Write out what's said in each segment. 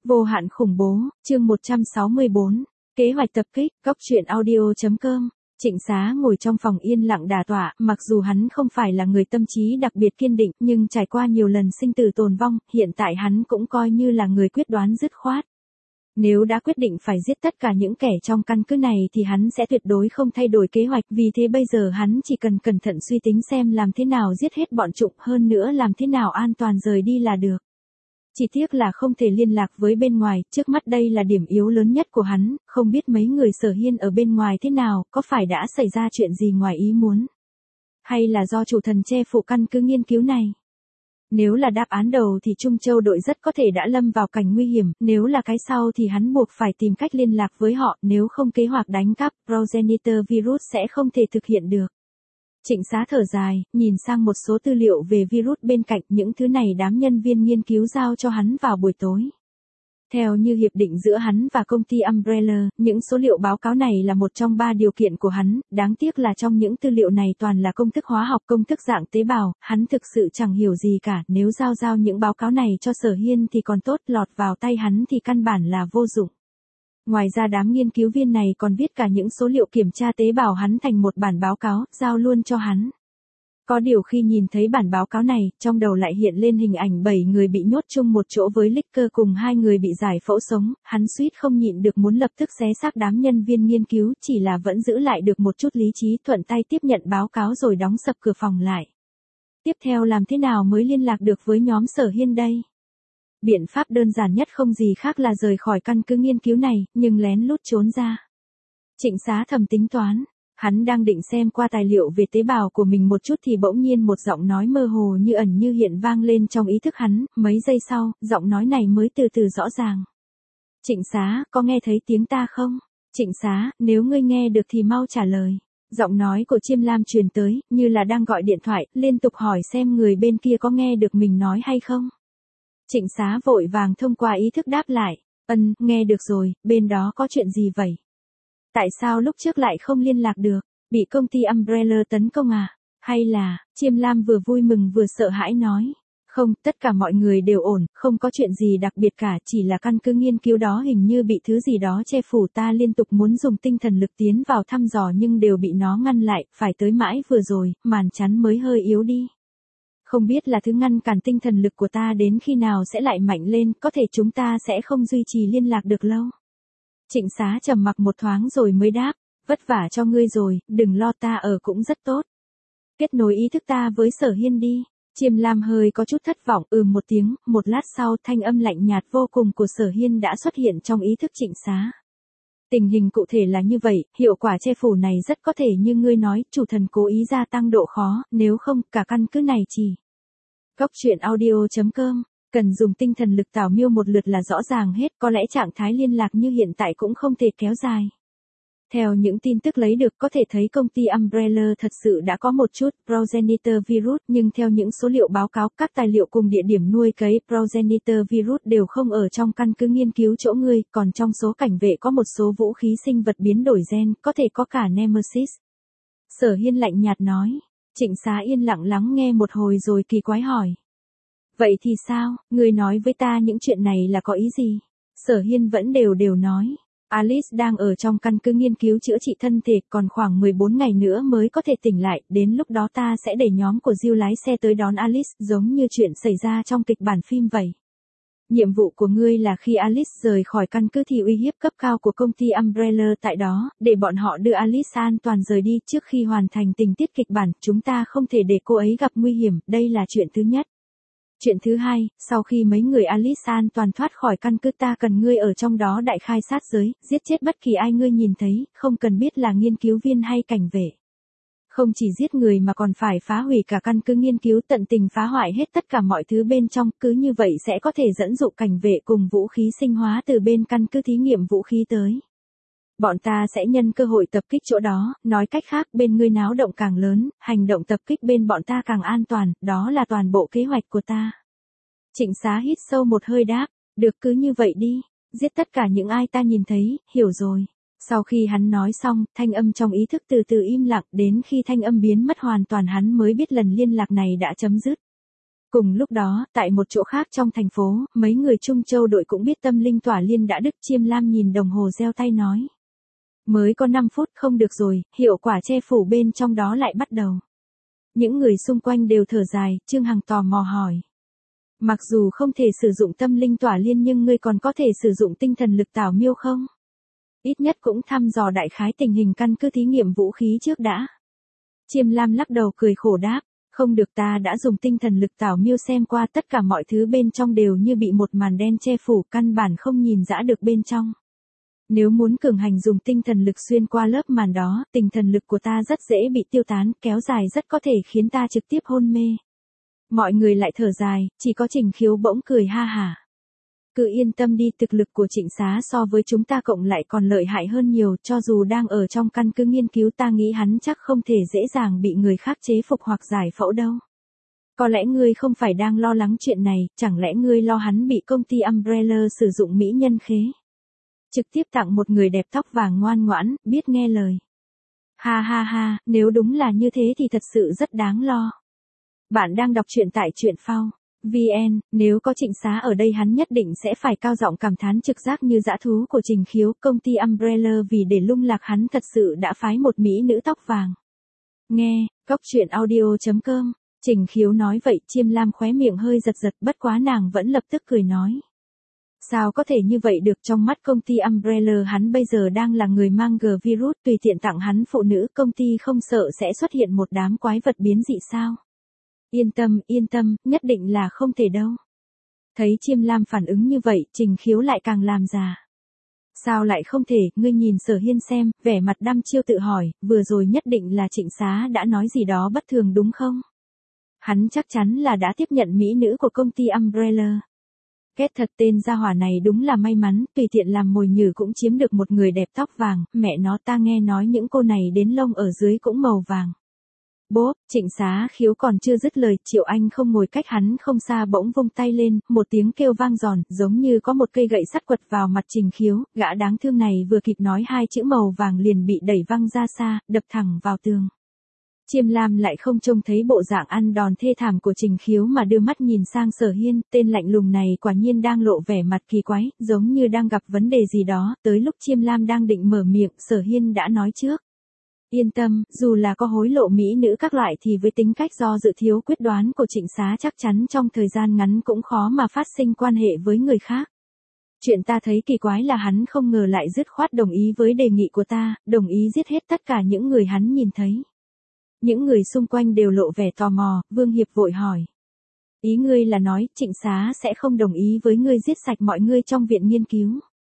Vô hạn khủng bố, chương 164, kế hoạch tập kích, góc truyện audio.com. Trịnh Xá ngồi trong phòng yên lặng đả tọa, mặc dù hắn không phải là người tâm trí đặc biệt kiên định, nhưng trải qua nhiều lần sinh tử tồn vong, hiện tại hắn cũng coi như là người quyết đoán dứt khoát. Nếu đã quyết định phải giết tất cả những kẻ trong căn cứ này thì hắn sẽ tuyệt đối không thay đổi kế hoạch, vì thế bây giờ hắn chỉ cần cẩn thận suy tính xem làm thế nào giết hết bọn trụng, hơn nữa làm thế nào an toàn rời đi là được. Chỉ tiếc là không thể liên lạc với bên ngoài, trước mắt đây là điểm yếu lớn nhất của hắn, không biết mấy người Sở Hiên ở bên ngoài thế nào, có phải đã xảy ra chuyện gì ngoài ý muốn? Hay là do chủ thần che phủ căn cứ nghiên cứu này? Nếu là đáp án đầu thì Trung Châu đội rất có thể đã lâm vào cảnh nguy hiểm, nếu là cái sau thì hắn buộc phải tìm cách liên lạc với họ, nếu không kế hoạch đánh cắp progenitor virus sẽ không thể thực hiện được. Trịnh Xá thở dài, nhìn sang một số tư liệu về virus bên cạnh, những thứ này đám nhân viên nghiên cứu giao cho hắn vào buổi tối. Theo như hiệp định giữa hắn và công ty Umbrella, những số liệu báo cáo này là một trong 3 điều kiện của hắn, đáng tiếc là trong những tư liệu này toàn là công thức hóa học, công thức dạng tế bào, hắn thực sự chẳng hiểu gì cả, nếu giao những báo cáo này cho Sở Hiên thì còn tốt, lọt vào tay hắn thì căn bản là vô dụng. Ngoài ra đám nghiên cứu viên này còn viết cả những số liệu kiểm tra tế bào hắn thành một bản báo cáo, giao luôn cho hắn. Có điều khi nhìn thấy bản báo cáo này, trong đầu lại hiện lên hình ảnh 7 người bị nhốt chung một chỗ với Licker cùng 2 người bị giải phẫu sống, hắn suýt không nhịn được muốn lập tức xé xác đám nhân viên nghiên cứu, chỉ là vẫn giữ lại được một chút lý trí, thuận tay tiếp nhận báo cáo rồi đóng sập cửa phòng lại. Tiếp theo làm thế nào mới liên lạc được với nhóm Sở Hiên đây? Biện pháp đơn giản nhất không gì khác là rời khỏi căn cứ nghiên cứu này, nhưng lén lút trốn ra. Trịnh Xá thầm tính toán. Hắn đang định xem qua tài liệu về tế bào của mình một chút thì bỗng nhiên một giọng nói mơ hồ như ẩn như hiện vang lên trong ý thức hắn, mấy giây sau, giọng nói này mới từ từ rõ ràng. Trịnh Xá, có nghe thấy tiếng ta không? Trịnh Xá, nếu ngươi nghe được thì mau trả lời. Giọng nói của Chiêm Lam truyền tới, như là đang gọi điện thoại, liên tục hỏi xem người bên kia có nghe được mình nói hay không. Trịnh Xá vội vàng thông qua ý thức đáp lại, nghe được rồi, bên đó có chuyện gì vậy? Tại sao lúc trước lại không liên lạc được? Bị công ty Umbrella tấn công à? Hay là, Chiêm Lam vừa vui mừng vừa sợ hãi nói. Không, tất cả mọi người đều ổn, không có chuyện gì đặc biệt cả, chỉ là căn cứ nghiên cứu đó hình như bị thứ gì đó che phủ, ta liên tục muốn dùng tinh thần lực tiến vào thăm dò nhưng đều bị nó ngăn lại, phải tới mãi vừa rồi, màn chắn mới hơi yếu đi. Không biết là thứ ngăn cản tinh thần lực của ta đến khi nào sẽ lại mạnh lên, có thể chúng ta sẽ không duy trì liên lạc được lâu. Trịnh Xá trầm mặc một thoáng rồi mới đáp, vất vả cho ngươi rồi, đừng lo, ta ở cũng rất tốt. Kết nối ý thức ta với Sở Hiên đi. Chiêm Lam hơi có chút thất vọng, một tiếng, một lát sau thanh âm lạnh nhạt vô cùng của Sở Hiên đã xuất hiện trong ý thức Trịnh Xá. Tình hình cụ thể là như vậy, hiệu quả che phủ này rất có thể như ngươi nói, chủ thần cố ý gia tăng độ khó, nếu không, cả căn cứ này chỉ. Góc truyện audio.com. Cần dùng tinh thần lực tảo miêu một lượt là rõ ràng hết, có lẽ trạng thái liên lạc như hiện tại cũng không thể kéo dài. Theo những tin tức lấy được có thể thấy công ty Umbrella thật sự đã có một chút progenitor virus, nhưng theo những số liệu báo cáo, các tài liệu cùng địa điểm nuôi cấy progenitor virus đều không ở trong căn cứ nghiên cứu chỗ ngươi, còn trong số cảnh vệ có một số vũ khí sinh vật biến đổi gen, có thể có cả Nemesis. Sở Hiên lạnh nhạt nói. Trịnh Xá yên lặng lắng nghe một hồi rồi kỳ quái hỏi. Vậy thì sao, ngươi nói với ta những chuyện này là có ý gì? Sở Hiên vẫn đều nói. Alice đang ở trong căn cứ nghiên cứu chữa trị thân thể, còn khoảng 14 ngày nữa mới có thể tỉnh lại, đến lúc đó ta sẽ để nhóm của Jill lái xe tới đón Alice, giống như chuyện xảy ra trong kịch bản phim vậy. Nhiệm vụ của ngươi là khi Alice rời khỏi căn cứ thì uy hiếp cấp cao của công ty Umbrella tại đó, để bọn họ đưa Alice an toàn rời đi. Trước khi hoàn thành tình tiết kịch bản, chúng ta không thể để cô ấy gặp nguy hiểm, đây là chuyện thứ nhất. Chuyện thứ hai, sau khi mấy người Alice an toàn thoát khỏi căn cứ ta cần ngươi ở trong đó đại khai sát giới, giết chết bất kỳ ai ngươi nhìn thấy, không cần biết là nghiên cứu viên hay cảnh vệ. Không chỉ giết người mà còn phải phá hủy cả căn cứ nghiên cứu, tận tình phá hoại hết tất cả mọi thứ bên trong, cứ như vậy sẽ có thể dẫn dụ cảnh vệ cùng vũ khí sinh hóa từ bên căn cứ thí nghiệm vũ khí tới. Bọn ta sẽ nhân cơ hội tập kích chỗ đó, nói cách khác bên ngươi náo động càng lớn, hành động tập kích bên bọn ta càng an toàn, đó là toàn bộ kế hoạch của ta. Trịnh Xá hít sâu một hơi đáp, được cứ như vậy đi, giết tất cả những ai ta nhìn thấy, hiểu rồi. Sau khi hắn nói xong, thanh âm trong ý thức từ từ im lặng, đến khi thanh âm biến mất hoàn toàn hắn mới biết lần liên lạc này đã chấm dứt. Cùng lúc đó, tại một chỗ khác trong thành phố, mấy người Trung Châu đội cũng biết tâm linh tỏa liên đã đứt. Chiêm Lam nhìn đồng hồ reo tay nói. Mới có 5 phút không được rồi, hiệu quả che phủ bên trong đó lại bắt đầu. Những người xung quanh đều thở dài, Trương Hằng tò mò hỏi. Mặc dù không thể sử dụng tâm linh tỏa liên nhưng ngươi còn có thể sử dụng tinh thần lực tảo miêu không? Ít nhất cũng thăm dò đại khái tình hình căn cứ thí nghiệm vũ khí trước đã. Chiêm Lam lắc đầu cười khổ đáp. Không được, ta đã dùng tinh thần lực tảo miêu xem qua, tất cả mọi thứ bên trong đều như bị một màn đen che phủ, căn bản không nhìn rõ được bên trong. Nếu muốn cường hành dùng tinh thần lực xuyên qua lớp màn đó, tinh thần lực của ta rất dễ bị tiêu tán, kéo dài rất có thể khiến ta trực tiếp hôn mê. Mọi người lại thở dài, chỉ có Trình Khiếu bỗng cười ha hả. Cứ yên tâm đi, thực lực của Trịnh Xá so với chúng ta cộng lại còn lợi hại hơn nhiều, cho dù đang ở trong căn cứ nghiên cứu ta nghĩ hắn chắc không thể dễ dàng bị người khác chế phục hoặc giải phẫu đâu. Có lẽ ngươi không phải đang lo lắng chuyện này, chẳng lẽ ngươi lo hắn bị công ty Umbrella sử dụng mỹ nhân khế? Trực tiếp tặng một người đẹp tóc vàng ngoan ngoãn, biết nghe lời. Ha ha ha, nếu đúng là như thế thì thật sự rất đáng lo. Bạn đang đọc truyện tại truyện phao VN, nếu có Trịnh Xá ở đây hắn nhất định sẽ phải cao giọng cảm thán trực giác như dã thú của Trình Khiếu. Công ty Umbrella vì để lung lạc hắn thật sự đã phái một mỹ nữ tóc vàng. Nghe, coctruyện.audio.com, Trình Khiếu nói vậy. Chiêm Lam khóe miệng hơi giật giật, bất quá nàng vẫn lập tức cười nói. Sao có thể như vậy được, trong mắt công ty Umbrella hắn bây giờ đang là người mang virus, tùy tiện tặng hắn phụ nữ, công ty không sợ sẽ xuất hiện một đám quái vật biến dị sao? Yên tâm, nhất định là không thể đâu. Thấy Chiêm Lam phản ứng như vậy, Trình Khiếu lại càng làm già. Sao lại không thể, ngươi nhìn Sở Hiên xem, vẻ mặt đăm chiêu tự hỏi, vừa rồi nhất định là Trịnh Xá đã nói gì đó bất thường đúng không? Hắn chắc chắn là đã tiếp nhận mỹ nữ của công ty Umbrella. Kết thật, tên gia hỏa này đúng là may mắn, tùy tiện làm mồi nhử cũng chiếm được một người đẹp tóc vàng, mẹ nó, ta nghe nói những cô này đến lông ở dưới cũng màu vàng. Bốp, Trịnh Xá Khiếu còn chưa dứt lời, Triệu Anh không ngồi cách hắn không xa bỗng vung tay lên, một tiếng kêu vang giòn, giống như có một cây gậy sắt quật vào mặt Trình Khiếu, gã đáng thương này vừa kịp nói hai chữ màu vàng liền bị đẩy văng ra xa, đập thẳng vào tường. Chiêm Lam lại không trông thấy bộ dạng ăn đòn thê thảm của Trình Khiếu mà đưa mắt nhìn sang Sở Hiên, tên lạnh lùng này quả nhiên đang lộ vẻ mặt kỳ quái, giống như đang gặp vấn đề gì đó. Tới lúc Chiêm Lam đang định mở miệng, Sở Hiên đã nói trước. Yên tâm, dù là có hối lộ mỹ nữ các loại thì với tính cách do dự thiếu quyết đoán của Trịnh Xá chắc chắn trong thời gian ngắn cũng khó mà phát sinh quan hệ với người khác. Chuyện ta thấy kỳ quái là hắn không ngờ lại dứt khoát đồng ý với đề nghị của ta, đồng ý giết hết tất cả những người hắn nhìn thấy. Những người xung quanh đều lộ vẻ tò mò, Vương Hiệp vội hỏi. Ý ngươi là nói, Trịnh Xá sẽ không đồng ý với ngươi giết sạch mọi người trong viện nghiên cứu?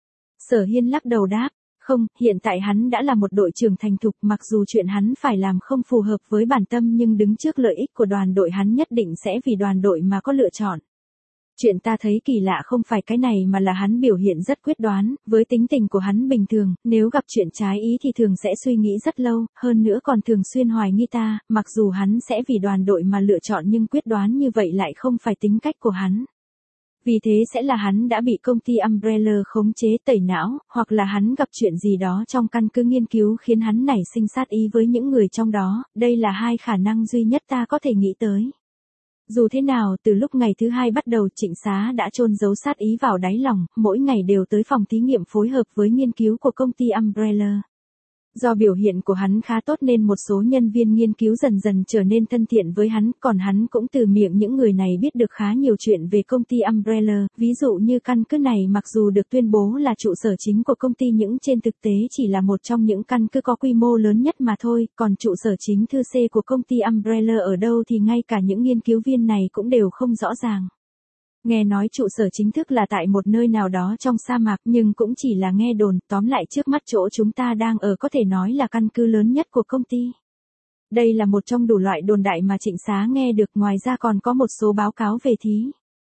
Sở Hiên lắc đầu đáp. Không, hiện tại hắn đã là một đội trưởng thành thục, mặc dù chuyện hắn phải làm không phù hợp với bản tâm nhưng đứng trước lợi ích của đoàn đội hắn nhất định sẽ vì đoàn đội mà có lựa chọn. Chuyện ta thấy kỳ lạ không phải cái này mà là hắn biểu hiện rất quyết đoán, với tính tình của hắn bình thường, nếu gặp chuyện trái ý thì thường sẽ suy nghĩ rất lâu, hơn nữa còn thường xuyên hoài nghi ta, mặc dù hắn sẽ vì đoàn đội mà lựa chọn nhưng quyết đoán như vậy lại không phải tính cách của hắn. Vì thế sẽ là hắn đã bị công ty Umbrella khống chế tẩy não, hoặc là hắn gặp chuyện gì đó trong căn cứ nghiên cứu khiến hắn nảy sinh sát ý với những người trong đó, đây là hai khả năng duy nhất ta có thể nghĩ tới. Dù thế nào, từ lúc ngày thứ hai bắt đầu Trịnh Xá đã chôn giấu sát ý vào đáy lòng, mỗi ngày đều tới phòng thí nghiệm phối hợp với nghiên cứu của công ty Umbrella. Do biểu hiện của hắn khá tốt nên một số nhân viên nghiên cứu dần dần trở nên thân thiện với hắn, còn hắn cũng từ miệng những người này biết được khá nhiều chuyện về công ty Umbrella, ví dụ như căn cứ này mặc dù được tuyên bố là trụ sở chính của công ty nhưng trên thực tế chỉ là một trong những căn cứ có quy mô lớn nhất mà thôi, còn trụ sở chính thư C của công ty Umbrella ở đâu thì ngay cả những nghiên cứu viên này cũng đều không rõ ràng. Nghe nói trụ sở chính thức là tại một nơi nào đó trong sa mạc nhưng cũng chỉ là nghe đồn, tóm lại trước mắt chỗ chúng ta đang ở có thể nói là căn cứ lớn nhất của công ty. Đây là một trong đủ loại đồn đại mà Trịnh Xá nghe được, ngoài ra còn có một số báo cáo về thí.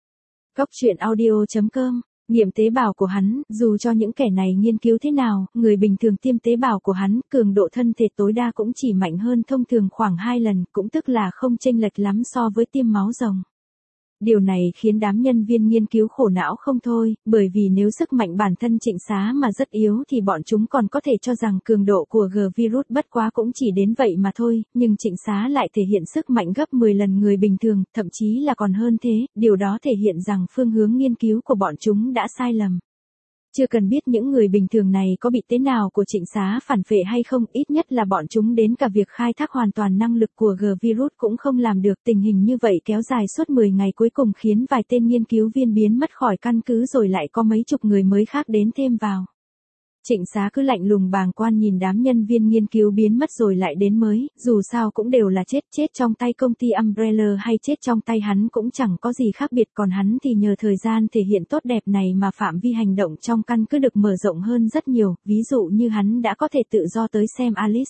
Coctruyện.audio.com, nghiệm tế bào của hắn, dù cho những kẻ này nghiên cứu thế nào, người bình thường tiêm tế bào của hắn, cường độ thân thể tối đa cũng chỉ mạnh hơn thông thường khoảng 2 lần, cũng tức là không chênh lệch lắm so với tiêm máu rồng. Điều này khiến đám nhân viên nghiên cứu khổ não không thôi, bởi vì nếu sức mạnh bản thân Trịnh Xá mà rất yếu thì bọn chúng còn có thể cho rằng cường độ của G-virus bất quá cũng chỉ đến vậy mà thôi, nhưng Trịnh Xá lại thể hiện sức mạnh gấp 10 lần người bình thường, thậm chí là còn hơn thế, điều đó thể hiện rằng phương hướng nghiên cứu của bọn chúng đã sai lầm. Chưa cần biết những người bình thường này có bị thế nào của Trịnh Xá phản phệ hay không, ít nhất là bọn chúng đến cả việc khai thác hoàn toàn năng lực của G-virus cũng không làm được. Tình hình như vậy kéo dài suốt 10 ngày cuối cùng khiến vài tên nghiên cứu viên biến mất khỏi căn cứ rồi lại có mấy chục người mới khác đến thêm vào. Trịnh Xá cứ lạnh lùng bàng quan nhìn đám nhân viên nghiên cứu biến mất rồi lại đến mới, dù sao cũng đều là chết trong tay công ty Umbrella hay chết trong tay hắn cũng chẳng có gì khác biệt, còn hắn thì nhờ thời gian thể hiện tốt đẹp này mà phạm vi hành động trong căn cứ được mở rộng hơn rất nhiều, ví dụ như hắn đã có thể tự do tới xem Alice.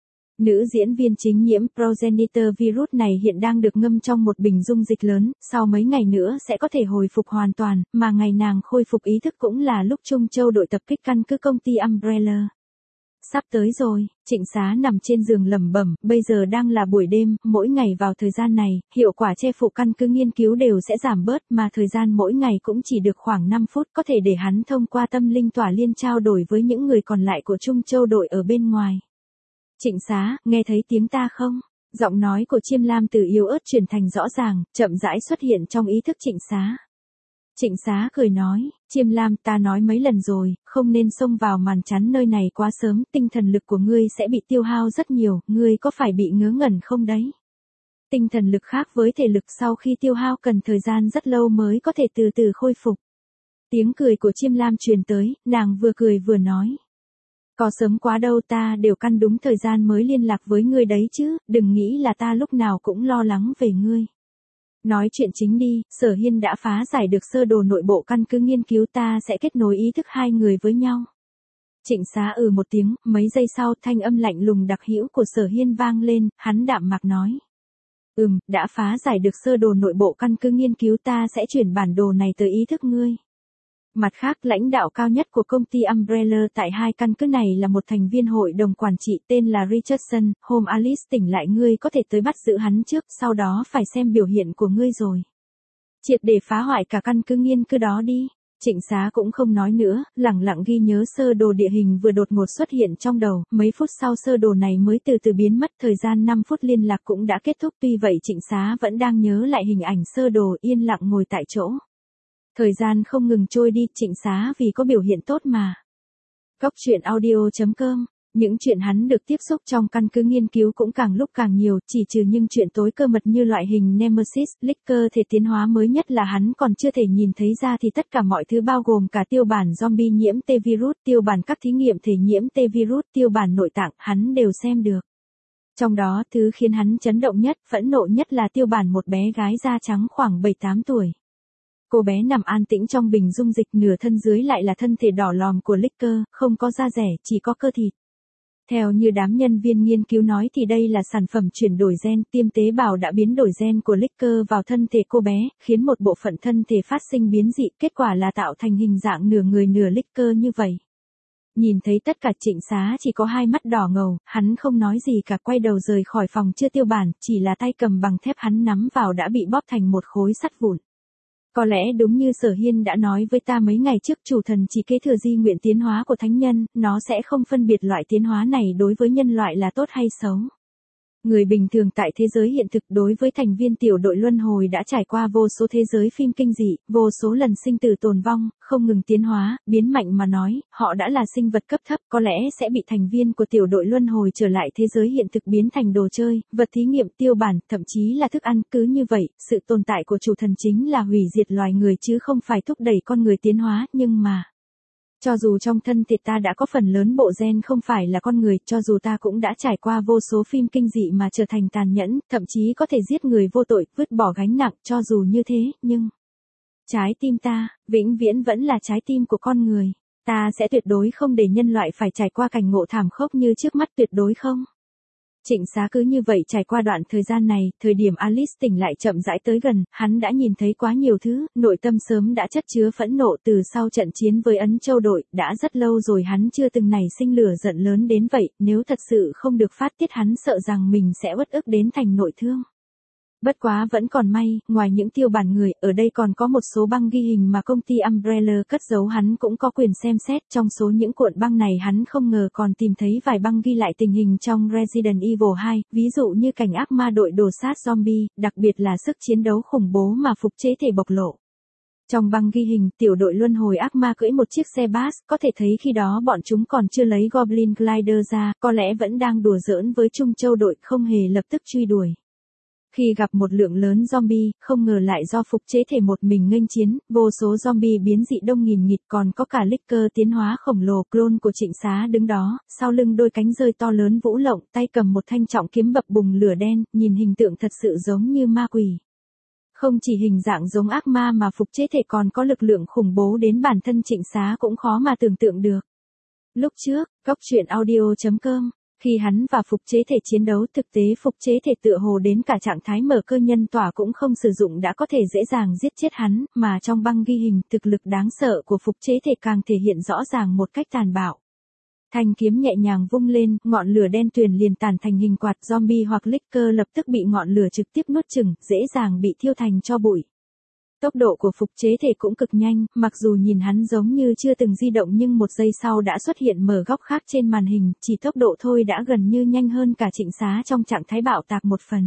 Nữ diễn viên chính nhiễm progenitor virus này hiện đang được ngâm trong một bình dung dịch lớn, sau mấy ngày nữa sẽ có thể hồi phục hoàn toàn, mà ngày nàng khôi phục ý thức cũng là lúc Trung Châu đội tập kích căn cứ công ty Umbrella. Sắp tới rồi, Trịnh Xá nằm trên giường lẩm bẩm, bây giờ đang là buổi đêm, mỗi ngày vào thời gian này, hiệu quả che phủ căn cứ nghiên cứu đều sẽ giảm bớt, mà thời gian mỗi ngày cũng chỉ được khoảng 5 phút, có thể để hắn thông qua tâm linh tỏa liên trao đổi với những người còn lại của Trung Châu đội ở bên ngoài. Trịnh Xá, nghe thấy tiếng ta không? Giọng nói của Chiêm Lam từ yếu ớt chuyển thành rõ ràng, chậm rãi xuất hiện trong ý thức Trịnh Xá. Trịnh Xá cười nói, Chiêm Lam, ta nói mấy lần rồi, không nên xông vào màn chắn nơi này quá sớm, tinh thần lực của ngươi sẽ bị tiêu hao rất nhiều, ngươi có phải bị ngớ ngẩn không đấy? Tinh thần lực khác với thể lực, sau khi tiêu hao cần thời gian rất lâu mới có thể từ từ khôi phục. Tiếng cười của Chiêm Lam truyền tới, nàng vừa cười vừa nói. Có sớm quá đâu, ta đều căn đúng thời gian mới liên lạc với ngươi đấy chứ, đừng nghĩ là ta lúc nào cũng lo lắng về ngươi. Nói chuyện chính đi, Sở Hiên đã phá giải được sơ đồ nội bộ căn cứ nghiên cứu, ta sẽ kết nối ý thức hai người với nhau. Trịnh Xá một tiếng, mấy giây sau thanh âm lạnh lùng đặc hữu của Sở Hiên vang lên, hắn đạm mạc nói. Đã phá giải được sơ đồ nội bộ căn cứ nghiên cứu, ta sẽ chuyển bản đồ này tới ý thức ngươi. Mặt khác, lãnh đạo cao nhất của công ty Umbrella tại hai căn cứ này là một thành viên hội đồng quản trị tên là Richardson, hôm Alice tỉnh lại ngươi có thể tới bắt giữ hắn trước, sau đó phải xem biểu hiện của ngươi rồi. Triệt để phá hoại cả căn cứ nghiên cứu đó đi. Trịnh Xá cũng không nói nữa, lẳng lặng ghi nhớ sơ đồ địa hình vừa đột ngột xuất hiện trong đầu, mấy phút sau sơ đồ này mới từ từ biến mất, thời gian 5 phút liên lạc cũng đã kết thúc, tuy vậy Trịnh Xá vẫn đang nhớ lại hình ảnh sơ đồ, yên lặng ngồi tại chỗ. Thời gian không ngừng trôi đi, Trịnh Xá vì có biểu hiện tốt mà. Góc truyện audio.com. Những chuyện hắn được tiếp xúc trong căn cứ nghiên cứu cũng càng lúc càng nhiều, chỉ trừ những chuyện tối cơ mật như loại hình Nemesis, Licker thể tiến hóa mới nhất là hắn còn chưa thể nhìn thấy ra thì tất cả mọi thứ bao gồm cả tiêu bản zombie nhiễm T-virus, tiêu bản các thí nghiệm thể nhiễm T-virus, tiêu bản nội tạng, hắn đều xem được. Trong đó, thứ khiến hắn chấn động nhất, phẫn nộ nhất là tiêu bản một bé gái da trắng khoảng 7-8 tuổi. Cô bé nằm an tĩnh trong bình dung dịch, nửa thân dưới lại là thân thể đỏ lòm của Licker, không có da rẻ, chỉ có cơ thịt. Theo như đám nhân viên nghiên cứu nói thì đây là sản phẩm chuyển đổi gen, tiêm tế bào đã biến đổi gen của Licker vào thân thể cô bé, khiến một bộ phận thân thể phát sinh biến dị, kết quả là tạo thành hình dạng nửa người nửa Licker như vậy. Nhìn thấy tất cả, Trịnh Xá chỉ có hai mắt đỏ ngầu, hắn không nói gì cả, quay đầu rời khỏi phòng chưa tiêu bản, chỉ là tay cầm bằng thép hắn nắm vào đã bị bóp thành một khối sắt vụn. Có lẽ đúng như Sở Hiên đã nói với ta mấy ngày trước, chủ thần chỉ kế thừa di nguyện tiến hóa của thánh nhân, nó sẽ không phân biệt loại tiến hóa này đối với nhân loại là tốt hay xấu. Người bình thường tại thế giới hiện thực đối với thành viên tiểu đội luân hồi đã trải qua vô số thế giới phim kinh dị, vô số lần sinh tử tồn vong, không ngừng tiến hóa, biến mạnh mà nói, họ đã là sinh vật cấp thấp, có lẽ sẽ bị thành viên của tiểu đội luân hồi trở lại thế giới hiện thực biến thành đồ chơi, vật thí nghiệm, tiêu bản, thậm chí là thức ăn. Cứ như vậy, sự tồn tại của chủ thần chính là hủy diệt loài người chứ không phải thúc đẩy con người tiến hóa, nhưng mà cho dù trong thân thể ta đã có phần lớn bộ gen không phải là con người, cho dù ta cũng đã trải qua vô số phim kinh dị mà trở thành tàn nhẫn, thậm chí có thể giết người vô tội, vứt bỏ gánh nặng, cho dù như thế, nhưng trái tim ta, vĩnh viễn vẫn là trái tim của con người. Ta sẽ tuyệt đối không để nhân loại phải trải qua cảnh ngộ thảm khốc như trước mắt, tuyệt đối không. Trịnh Xá cứ như vậy trải qua đoạn thời gian này, thời điểm Alice tỉnh lại chậm rãi tới gần, hắn đã nhìn thấy quá nhiều thứ, nội tâm sớm đã chất chứa phẫn nộ từ sau trận chiến với Ấn Châu đội, đã rất lâu rồi hắn chưa từng nảy sinh lửa giận lớn đến vậy, nếu thật sự không được phát tiết hắn sợ rằng mình sẽ uất ức đến thành nội thương. Bất quá vẫn còn may, ngoài những tiêu bản người, ở đây còn có một số băng ghi hình mà công ty Umbrella cất giấu hắn cũng có quyền xem xét. Trong số những cuộn băng này hắn không ngờ còn tìm thấy vài băng ghi lại tình hình trong Resident Evil 2, ví dụ như cảnh ác ma đội đồ sát zombie, đặc biệt là sức chiến đấu khủng bố mà phục chế thể bộc lộ. Trong băng ghi hình, tiểu đội luân hồi ác ma cưỡi một chiếc xe bus, có thể thấy khi đó bọn chúng còn chưa lấy Goblin Glider ra, có lẽ vẫn đang đùa giỡn với Trung Châu đội, không hề lập tức truy đuổi. Khi gặp một lượng lớn zombie, không ngờ lại do phục chế thể một mình nghênh chiến, vô số zombie biến dị đông nghìn nghịt, còn có cả Licker tiến hóa khổng lồ clone của Trịnh Xá đứng đó, sau lưng đôi cánh rơi to lớn vũ lộng, tay cầm một thanh trọng kiếm bập bùng lửa đen, nhìn hình tượng thật sự giống như ma quỷ. Không chỉ hình dạng giống ác ma mà phục chế thể còn có lực lượng khủng bố đến bản thân Trịnh Xá cũng khó mà tưởng tượng được. Lúc trước, góc truyện audio.com, khi hắn và phục chế thể chiến đấu, thực tế phục chế thể tựa hồ đến cả trạng thái mở cơ nhân tỏa cũng không sử dụng đã có thể dễ dàng giết chết hắn, mà trong băng ghi hình, thực lực đáng sợ của phục chế thể càng thể hiện rõ ràng một cách tàn bạo. Thanh kiếm nhẹ nhàng vung lên, ngọn lửa đen tuyền liền tàn thành hình quạt, zombie hoặc Licker lập tức bị ngọn lửa trực tiếp nuốt chửng, dễ dàng bị thiêu thành tro bụi. Tốc độ của phục chế thể cũng cực nhanh, mặc dù nhìn hắn giống như chưa từng di động nhưng một giây sau đã xuất hiện mở góc khác trên màn hình, chỉ tốc độ thôi đã gần như nhanh hơn cả Trịnh Xá trong trạng thái bạo tạc một phần.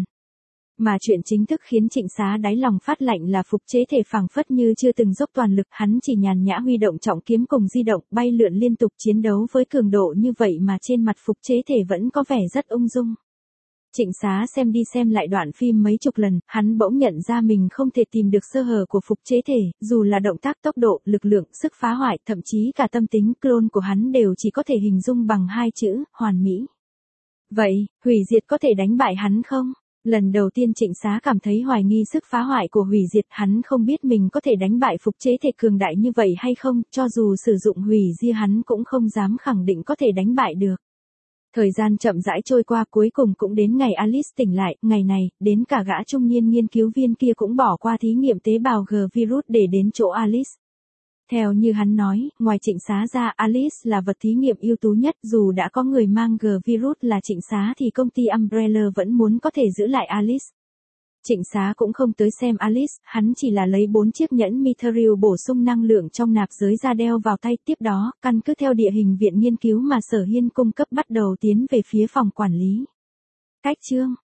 Mà chuyện chính thức khiến Trịnh Xá đáy lòng phát lạnh là phục chế thể phảng phất như chưa từng dốc toàn lực, hắn chỉ nhàn nhã huy động trọng kiếm cùng di động, bay lượn liên tục, chiến đấu với cường độ như vậy mà trên mặt phục chế thể vẫn có vẻ rất ung dung. Trịnh Xá xem đi xem lại đoạn phim mấy chục lần, hắn bỗng nhận ra mình không thể tìm được sơ hở của phục chế thể, dù là động tác, tốc độ, lực lượng, sức phá hoại, thậm chí cả tâm tính clone của hắn đều chỉ có thể hình dung bằng hai chữ, hoàn mỹ. Vậy, hủy diệt có thể đánh bại hắn không? Lần đầu tiên Trịnh Xá cảm thấy hoài nghi sức phá hoại của hủy diệt, hắn không biết mình có thể đánh bại phục chế thể cường đại như vậy hay không, cho dù sử dụng hủy diệt hắn cũng không dám khẳng định có thể đánh bại được. Thời gian chậm rãi trôi qua, cuối cùng cũng đến ngày Alice tỉnh lại, ngày này, đến cả gã trung niên nghiên cứu viên kia cũng bỏ qua thí nghiệm tế bào G-virus để đến chỗ Alice. Theo như hắn nói, ngoài Trịnh Xá ra, Alice là vật thí nghiệm ưu tú nhất, dù đã có người mang G-virus là Trịnh Xá thì công ty Umbrella vẫn muốn có thể giữ lại Alice. Trịnh Xá cũng không tới xem Alice, hắn chỉ là lấy 4 chiếc nhẫn Mithril bổ sung năng lượng trong nạp giới ra đeo vào tay, tiếp đó, căn cứ theo địa hình viện nghiên cứu mà Sở Hiên cung cấp bắt đầu tiến về phía phòng quản lý. Cách chương